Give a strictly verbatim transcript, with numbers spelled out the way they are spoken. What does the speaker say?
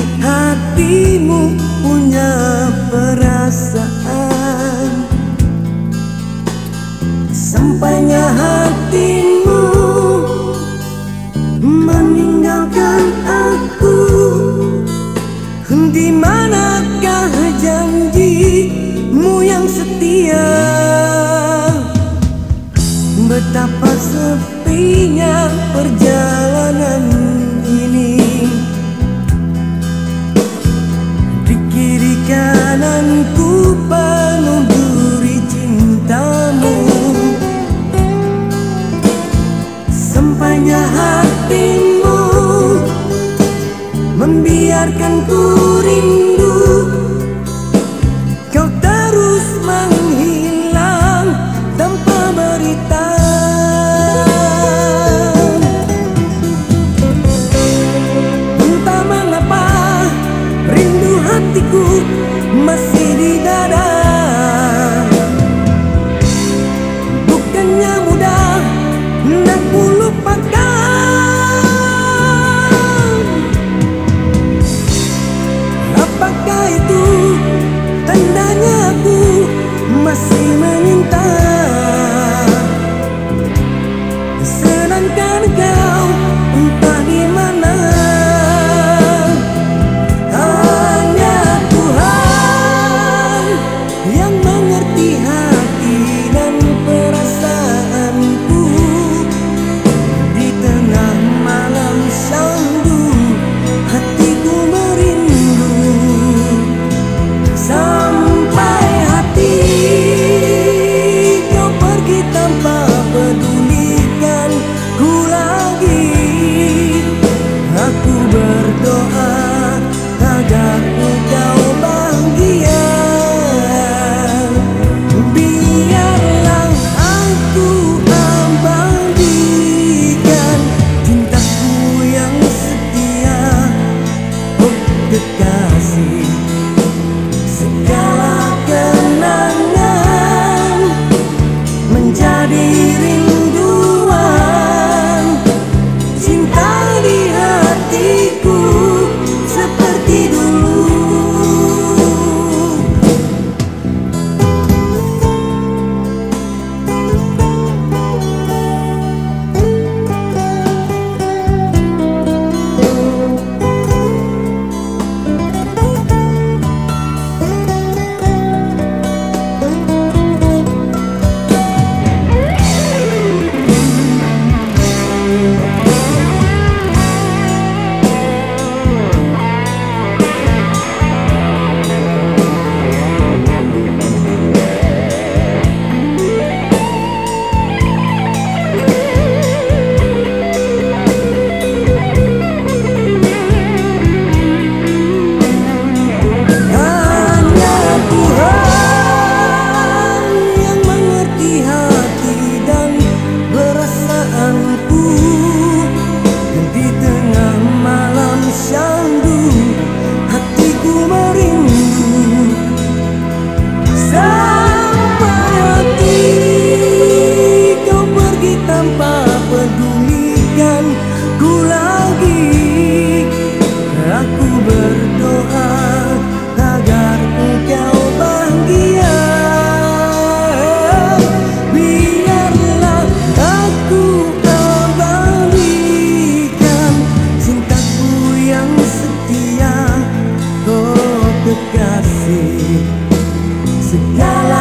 hatimu punya perasaan. Sampainya hatimu meninggalkan aku, di manakah janjimu yang setia? Betapa sepinya perjalanan ini, di kiri kananku penuh duri cintamu. Sampainya hatimu membiarkan ku rindu, kau terus menghilang tanpa berita. Entah mengapa rindu hatiku masih di dada. Bukannya mudah nak ku lupakan. Apakah itu tandanya aku masih meminta, sedangkan kau entah di mana? Hanya Tuhan yang mengerti hati dan perasaanku. Di tengah malam syahdu hatiku merindu, sampai hati kau pergi tanpa pedulikan ku lagi. Aku berdoa agar engkau bahagia. Biarlah aku abadikan cintaku yang setia, oh kekasih. Segala kenangan menjadi rinduan, cinta di hatiku seperti dulu. Kekasih, segala